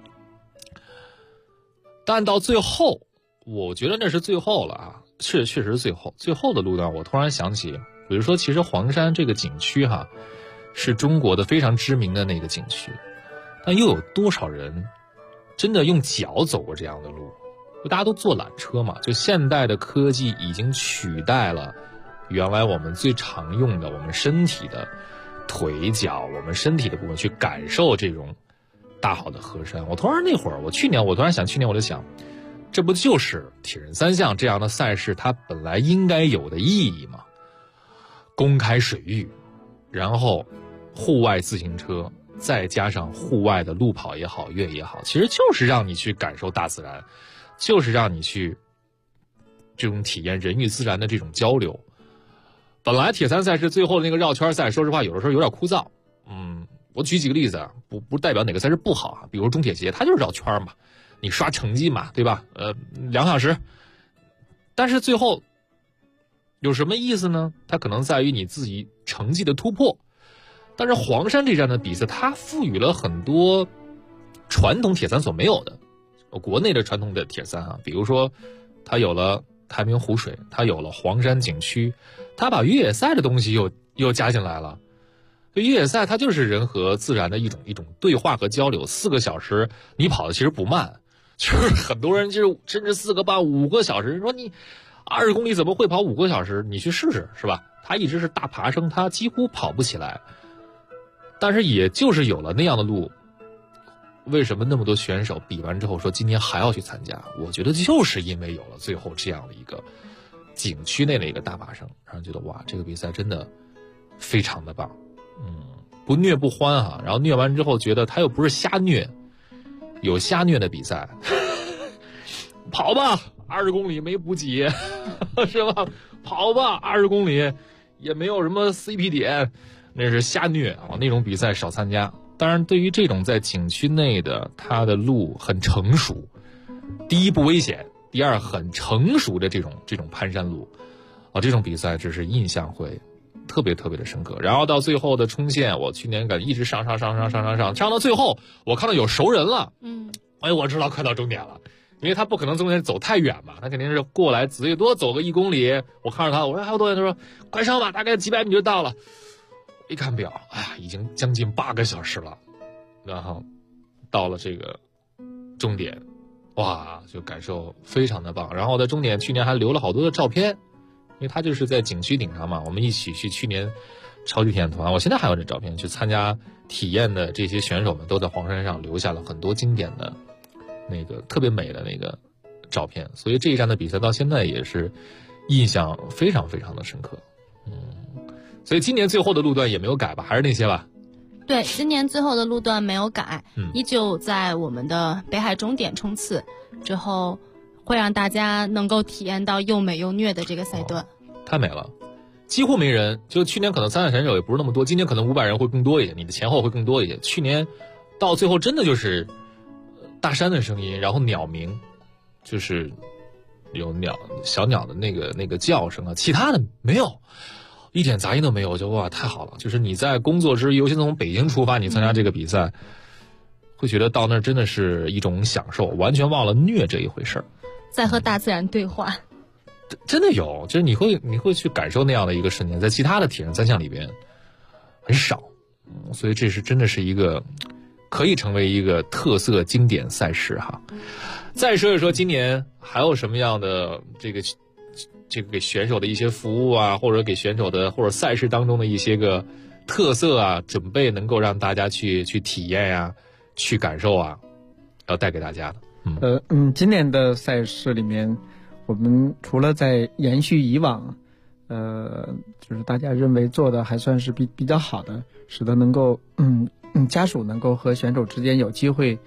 但到最后，我觉得那是最后了啊，确实是最后的路段。我突然想起，比如说，其实黄山这个景区哈，是中国的非常知名的那个景区，但又有多少人真的用脚走过这样的路？大家都坐缆车嘛，就现代的科技已经取代了原来我们最常用的我们身体的腿脚，我们身体的部分去感受这种大好的河山。我突然去年我就想，这不就是铁人三项这样的赛事它本来应该有的意义吗？公开水域，然后户外自行车，再加上户外的路跑也好，越野也好，其实就是让你去感受大自然，就是让你去这种体验人与自然的这种交流。本来铁三赛事最后那个绕圈赛，说实话有的时候有点枯燥。我举几个例子啊，不代表哪个赛事不好啊，比如中铁协，它就是绕圈嘛，你刷成绩嘛，对吧？2小时，但是最后有什么意思呢？它可能在于你自己成绩的突破。但是黄山这站的比赛，它赋予了很多传统铁三所没有的，国内的传统的铁三啊，比如说它有了太平湖水，它有了黄山景区，它把越野赛的东西又加进来了。越野赛它就是人和自然的一种对话和交流。4个小时你跑的其实不慢，就是很多人就是甚至4个半5个小时，说你20公里怎么会跑5个小时？你去试试，是吧？他一直是大爬升，他几乎跑不起来。但是也就是有了那样的路，为什么那么多选手比完之后说今年还要去参加？我觉得就是因为有了最后这样的一个景区内的一个大爬升，让人觉得哇，这个比赛真的非常的棒。不虐不欢啊，然后虐完之后觉得他又不是瞎虐，有瞎虐的比赛，跑吧，20公里没补给，是吧？跑吧，20公里也没有什么 CP 点，那是瞎虐啊！那种比赛少参加。当然，对于这种在景区内的，它的路很成熟，第一不危险，第二很成熟的这种攀山路，这种比赛只是印象会特别特别的深刻。然后到最后的冲线，我去年一直上到最后，我看到有熟人了，我知道快到终点了，因为他不可能中间走太远嘛，他肯定是过来最多走个1公里。我看着他，我说还有多远？他说快上吧，大概几百米就到了。一看表，已经将近8个小时了，然后到了这个终点，哇，就感受非常的棒。然后在终点去年还留了好多的照片，因为他就是在景区顶上嘛，我们一起去去年超级体验团，我现在还有这照片，去参加体验的这些选手们都在黄山上留下了很多经典的那个特别美的那个照片，所以这一站的比赛到现在也是印象非常非常的深刻。所以今年最后的路段也没有改吧，还是那些吧？ 对，今年最后的路段没有改，依旧在我们的北海终点冲刺之后，会让大家能够体验到又美又虐的这个赛段。 太美了，几乎没人。就去年可能参赛选手也不是那么多，今年可能500人会更多一些，你的前后会更多一些。去年到最后真的就是大山的声音，然后鸟鸣，就是有小鸟的那个叫声啊，其他的没有。一点杂音都没有，就哇太好了！就是你在工作之余，尤其从北京出发，你参加这个比赛，会觉得到那儿真的是一种享受，完全忘了虐这一回事儿， 在和大自然对话。 真的有，就是你会去感受那样的一个瞬间，在其他的铁人三项里边很少，所以这是真的是一个可以成为一个特色经典赛事哈。再说一说今年还有什么样的这个给选手的一些服务啊，或者给选手的或者赛事当中的一些个特色啊，准备能够让大家去体验呀，去感受啊，要带给大家的。 今年的赛事里面，我们除了在延续以往，就是大家认为做的还算是比较好的，使得能够家属能够和选手之间有机会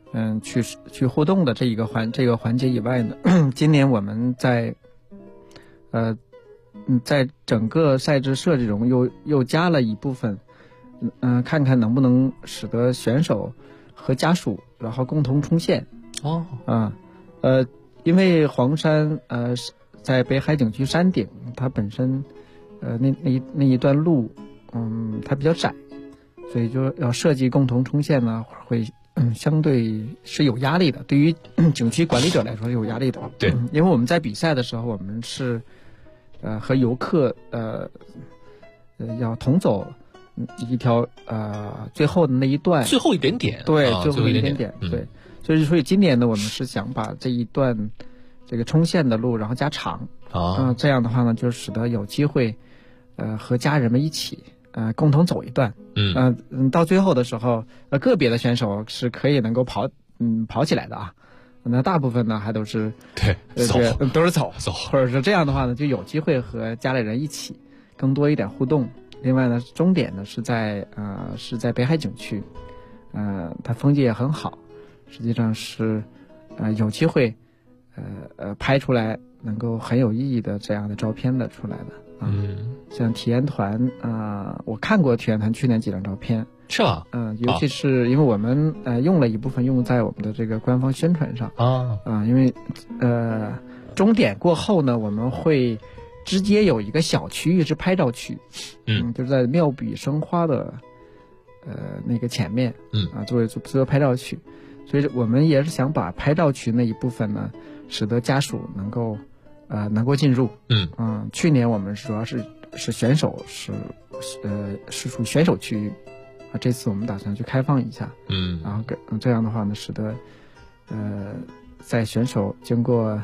去互动的这个环节以外呢，今年我们在整个赛制设计中又加了一部分，看看能不能使得选手和家属然后共同冲线。因为黄山在北海景区山顶，它本身那一段路它比较窄，所以就要设计共同冲线呢，会相对是有压力的，对于景区管理者来说是有压力的。 对， 因为我们在比赛的时候，我们是和游客要同走一条最后的那一段， 最后一点点， 对， 最后一点点，对。所以今年呢，我们是想把这一段这个冲线的路然后加长这样的话呢，就使得有机会和家人们一起共同走一段。到最后的时候，个别的选手是可以能够跑起来的啊。那大部分呢还都是都是走，或者是这样的话呢，就有机会和家里人一起更多一点互动。另外呢，终点呢是在北海景区，它风景也很好，实际上是有机会拍出来能够很有意义的这样的照片的出来的。像体验团我看过体验团去年几张照片。 是吧？ 尤其是因为我们用了一部分用在我们的这个官方宣传上因为终点过后呢，我们会直接有一个小区域是拍照区，就是在妙笔生花的那个前面作为拍照区，所以我们也是想把拍照区那一部分呢，使得家属能够进入。去年我们主要是选手是属于选手区域。这次我们打算去开放一下，然后这样的话呢，使得在选手经过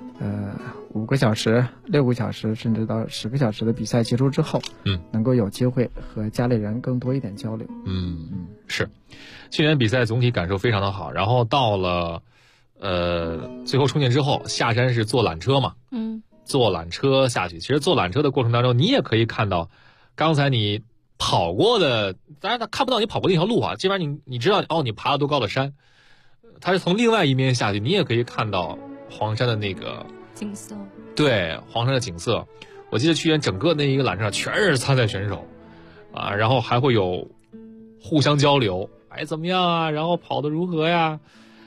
5个小时、6个小时，甚至到10个小时的比赛结束之后，能够有机会和家里人更多一点交流。 是，去年比赛总体感受非常的好，然后到了最后冲线之后，下山是坐缆车嘛，坐缆车下去。其实坐缆车的过程当中，你也可以看到刚才你跑过的，当然他看不到你跑过那条路啊，基本上你知道你爬了多高的山，他是从另外一面下去，你也可以看到黄山的那个景色。 对，黄山的景色。我记得去年整个那一个缆车上全是参赛选手然后还会有互相交流，怎么样啊，然后跑得如何呀。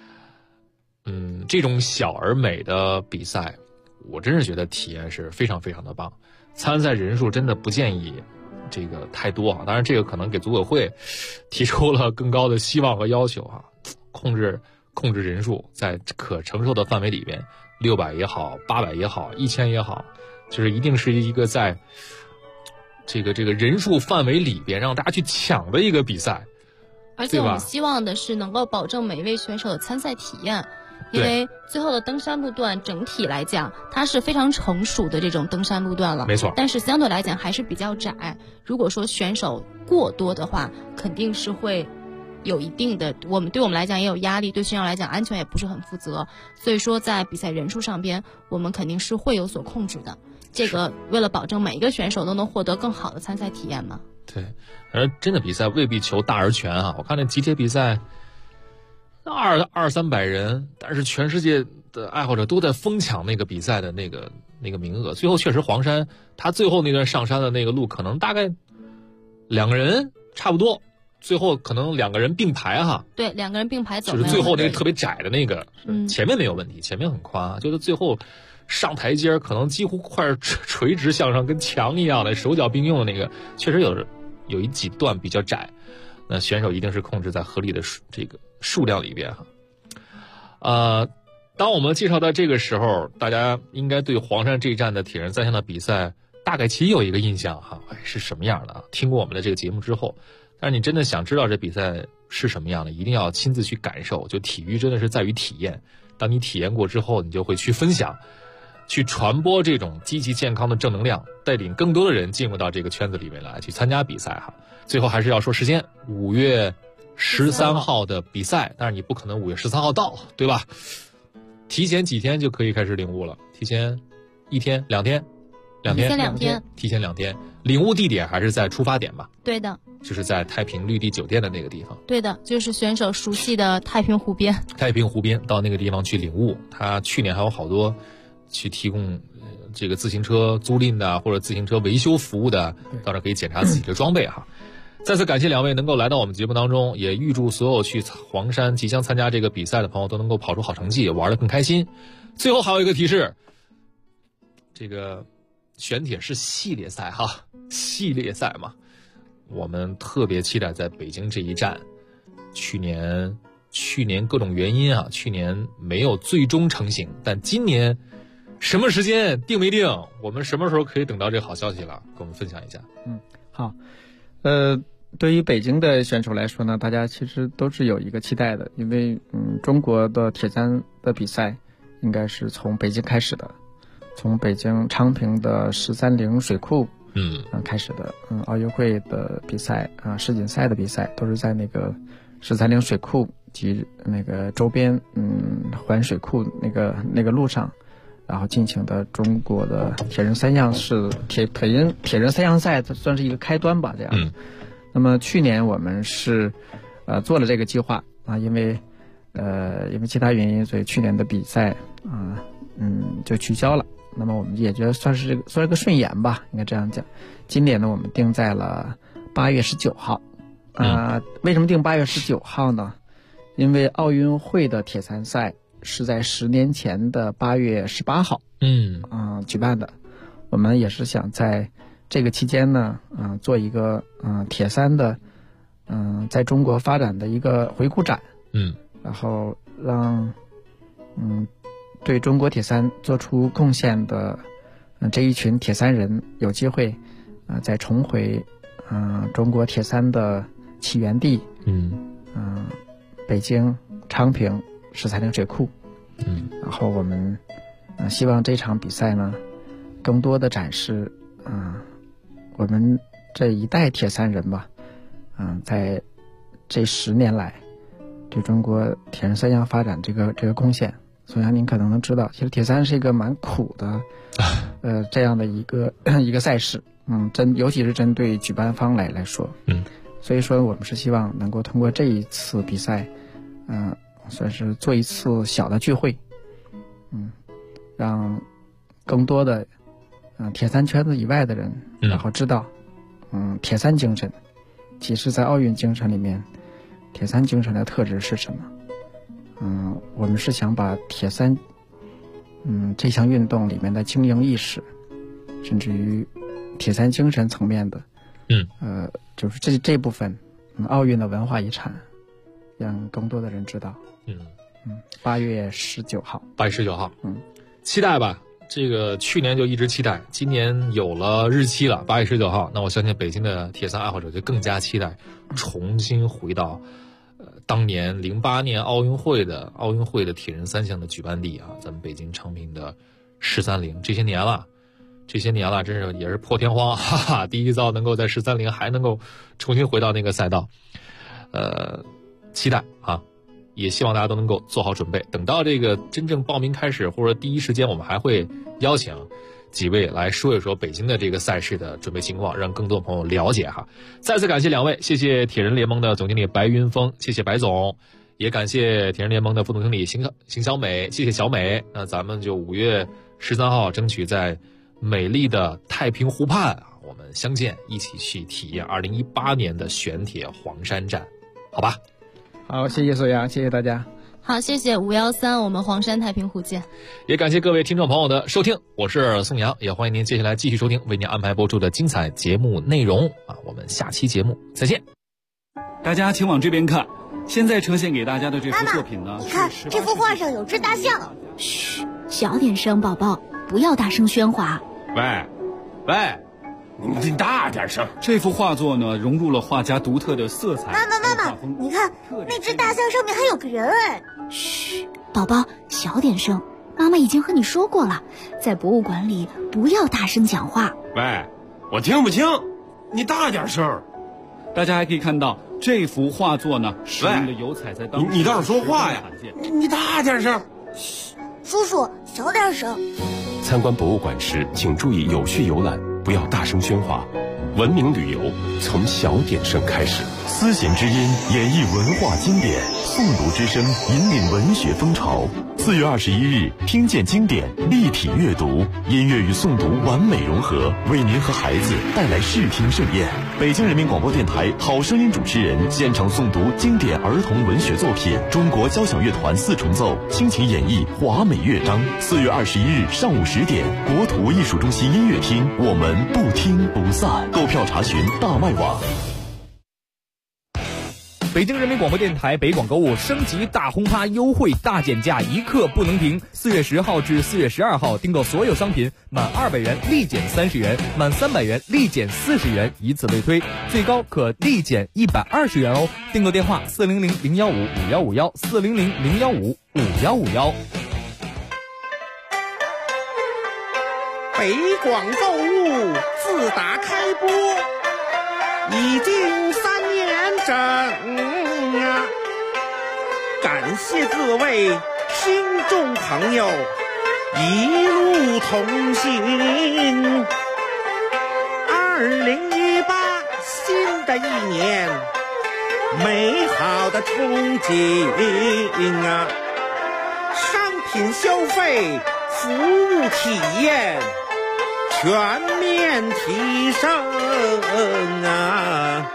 这种小而美的比赛，我真是觉得体验是非常非常的棒。参赛人数真的不建议这个太多当然这个可能给组委会提出了更高的希望和要求控制人数在可承受的范围里边，600也好，800也好，1000也好，就是一定是一个在这个人数范围里边让大家去抢的一个比赛。 而且我们希望的是能够保证每一位选手的参赛体验。因为最后的登山路段整体来讲，它是非常成熟的这种登山路段了， 没错。 但是相对来讲还是比较窄。如果说选手过多的话，肯定是会有一定的，对我们来讲也有压力，对选手来讲安全也不是很负责。所以说在比赛人数上边，我们肯定是会有所控制的。这个为了保证每一个选手都能获得更好的参赛体验嘛。 对，而真的比赛未必求大而全我看那集铁比赛。200-300人，但是全世界的爱好者都在疯抢那个比赛的那个名额。最后确实黄山他最后那段上山的那个路，可能大概2个人差不多，最后可能2个人并排对，2个人并排走， 就是最后那个特别窄的那个，前面没有问题，前面很宽就是最后上台阶可能几乎快垂直向上，跟墙一样的，手脚并用的那个，确实有几段比较窄。那选手一定是控制在合理的这个数量里边当我们介绍到这个时候，大家应该对黄山这一站的铁人三项的比赛大概其有一个印象是什么样的听过我们的这个节目之后，但是你真的想知道这比赛是什么样的，一定要亲自去感受。就体育真的是在于体验，当你体验过之后，你就会去分享，去传播这种积极健康的正能量，带领更多的人进入到这个圈子里面来，去参加比赛最后还是要说时间，5月13号的比赛，但是你不可能5月13号到，对吧？提前几天就可以开始领悟了，提前1天、2天， 提前2天， 提前2天领悟地点还是在出发点吧？ 对的， 就是在太平绿地酒店的那个地方。 对的，就是选手熟悉的太平湖边。 太平湖边到那个地方去领悟，他去年还有好多去提供这个自行车租赁的或者自行车维修服务的，到这可以检查自己的装备哈。再次感谢两位能够来到我们节目当中，也预祝所有去黄山即将参加这个比赛的朋友都能够跑出好成绩，玩得更开心。最后还有一个提示，这个选铁是系列赛哈，系列赛嘛，我们特别期待在北京这一站。去年各种原因啊，去年没有最终成型，但今年什么时间定没定？我们什么时候可以等到这个好消息了？跟我们分享一下。 好，对于北京的选手来说呢，大家其实都是有一个期待的，因为中国的铁三的比赛应该是从北京开始的，从北京昌平的130水库开始的。奥运会的比赛世锦赛的比赛都是在那个130水库及那个周边环水库那个路上，然后进行的中国的铁人三项是铁人三项赛，它算是一个开端吧，这样。那么去年我们是做了这个计划因为其他原因，所以去年的比赛就取消了。那么我们也觉得算是个顺延吧，应该这样讲。今年呢，我们定在了8月19号。为什么定8月19号呢？因为奥运会的铁三赛是在10年前的8月18号举办的。我们也是想在这个期间呢做一个铁三的在中国发展的一个回顾展，然后让对中国铁三做出贡献的这一群铁三人有机会再重回中国铁三的起源地北京昌平130水库。然后我们希望这场比赛呢更多的展示我们这一代铁三人吧在这10年来对中国铁人三项发展这个贡献。宋阳您可能能知道，其实铁三是一个蛮苦的这样的一个赛事，尤其是针对举办方来说，所以说我们是希望能够通过这一次比赛算是做一次小的聚会，让更多的铁三圈子以外的人然后知道铁三精神，其实在奥运精神里面铁三精神的特质是什么。我们是想把铁三这项运动里面的经营意识，甚至于铁三精神层面的就是这部分奥运的文化遗产让更多的人知道。8月19号 8月19号期待吧。这个去年就一直期待，今年有了日期了，8月19号。那我相信北京的铁三爱好者就更加期待重新回到当年08年奥运会的铁人三项的举办地咱们北京昌平的130。这些年了，真是也是破天荒，第一遭能够在130还能够重新回到那个赛道，期待也希望大家都能够做好准备。等到这个真正报名开始，或者第一时间，我们还会邀请几位来说一说北京的这个赛事的准备情况，让更多朋友了解哈。再次感谢两位，谢谢铁人联盟的总经理白云峰，谢谢白总，也感谢铁人联盟的副总经理邢小美，谢谢小美。那咱们就5月13号争取在美丽的太平湖畔我们相见，一起去体验2018年的选铁黄山站，好吧？ 好，谢谢苏阳，谢谢大家。 好，谢谢513，我们黄山太平湖见。 也感谢各位听众朋友的收听，我是宋阳，也欢迎您接下来继续收听为您安排播出的精彩节目内容我们下期节目再见。 大家请往这边看，现在呈现给大家的这幅作品呢， 你看这幅画上有只大象。 嘘，小点声，宝宝，不要大声喧哗。 喂，你大点声。 这幅画作呢，融入了画家独特的色彩。 妈妈，你看那只大象上面还有个人哎。 嘘，宝宝，小点声。妈妈已经和你说过了，在博物馆里不要大声讲话。 喂，我听不清，你大点声。 大家还可以看到这幅画作呢，使用的油彩在当你倒是说话呀！你大点声。 嘘，叔叔，小点声。 参观博物馆时，请注意有序游览，不要大声喧哗。 文明旅游从小点声开始，丝弦之音演绎文化经典，诵读之声引领文学风潮。4月21日，听见经典，立体阅读，音乐与诵读完美融合，为您和孩子带来视听盛宴。北京人民广播电台好声音主持人现场诵读经典儿童文学作品，中国交响乐团4重奏倾情演绎华美乐章。4月21日上午10点，国土艺术中心音乐厅，我们不听不散。购票查询大麦网。 北京人民广播电台北广购物升级大轰趴优惠大减价，一刻不能停。4月10号至4月12号，订购所有商品满200元立减30元，满300元立减40元，以此类推，最高可立减120元哦。订购电话400-015-5151，400-015-5151。 北广购物自打开播已经3年整啊！感谢各位听众朋友一路同行。2018新的一年，美好的憧憬啊！商品消费，服务体验全面提升啊！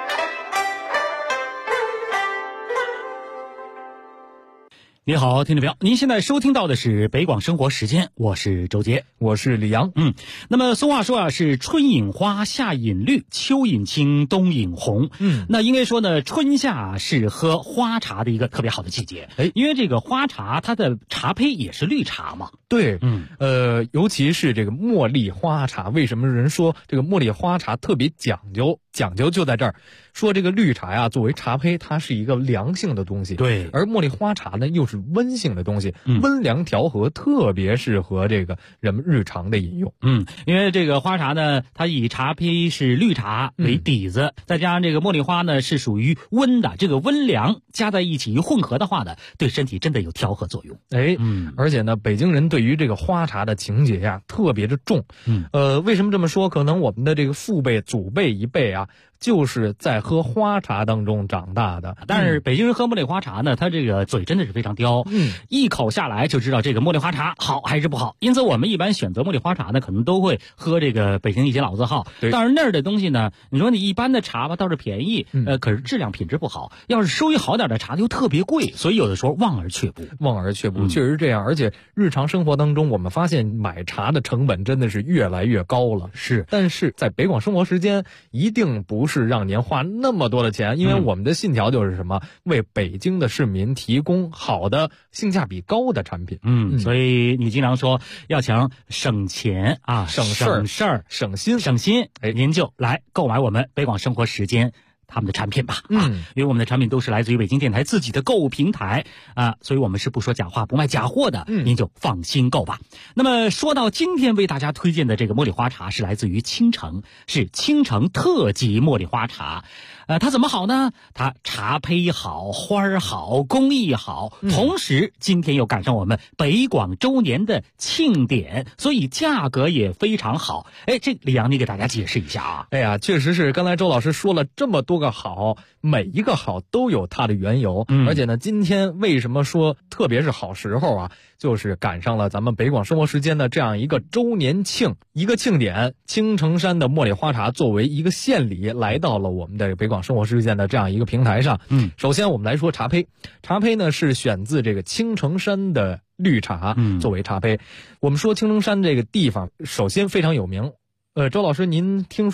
你好，听众朋友，您现在收听到的是北广生活时间，我是周杰， 我是李阳。 那么俗话说啊，是春饮花，夏饮绿，秋饮青，冬饮红。那应该说呢，春夏是喝花茶的一个特别好的季节。因为这个花茶它的茶胚也是绿茶嘛。 对，尤其是这个茉莉花茶，为什么人说这个茉莉花茶特别讲究？讲究就在这儿，说这个绿茶呀，作为茶胚，它是一个凉性的东西， 对， 而茉莉花茶呢又是温性的东西，温凉调和，特别适合这个人们日常的饮用。 因为这个花茶呢，它以茶胚是绿茶为底子，再加上这个茉莉花呢是属于温的，这个温凉加在一起混合的话呢，对身体真的有调和作用。 而且呢，北京人对于这个花茶的情节呀特别的重。为什么这么说？可能我们的这个父辈、祖辈一辈啊，就是在喝花茶当中长大的。 但是北京人喝茉莉花茶呢，他这个嘴真的是非常刁，一口下来就知道这个茉莉花茶好还是不好。因此我们一般选择茉莉花茶呢，可能都会喝这个北京一些老字号。但是那儿的东西呢，你说你一般的茶吧倒是便宜，可是质量品质不好。要是收益好点的茶又特别贵，所以有的时候望而却步。 确实是这样。而且日常生活当中，我们发现买茶的成本真的是越来越高了。但是在北广生活时间，一定不是让您花那么多的钱，因为我们的信条就是什么？为北京的市民提供好的、性价比高的产品。 所以你经常说要想省钱啊，省事儿、 省心， 您就来购买我们北广生活时间他们的产品吧。因为我们的产品都是来自于北京电台自己的购物平台啊，所以我们是不说假话、不卖假货的，您就放心购吧。那么说到今天为大家推荐的这个茉莉花茶，是来自于青城，是青城特级茉莉花茶。它怎么好呢？它茶胚好，花儿好，工艺好，同时今天又赶上我们北广周年的庆典，所以价格也非常好。这李阳你给大家解释一下啊。 确实是，刚才周老师说了这么多个好，每一个好都有它的缘由。而且呢，今天为什么说特别是好时候啊？就是赶上了咱们北广生活时间的这样一个周年庆，一个庆典。青城山的茉莉花茶作为一个献礼来到了我们的北广生活时间的这样一个平台上。首先我们来说茶胚，茶胚呢是选自这个青城山的绿茶作为茶胚。我们说青城山这个地方首先非常有名。周老师，您听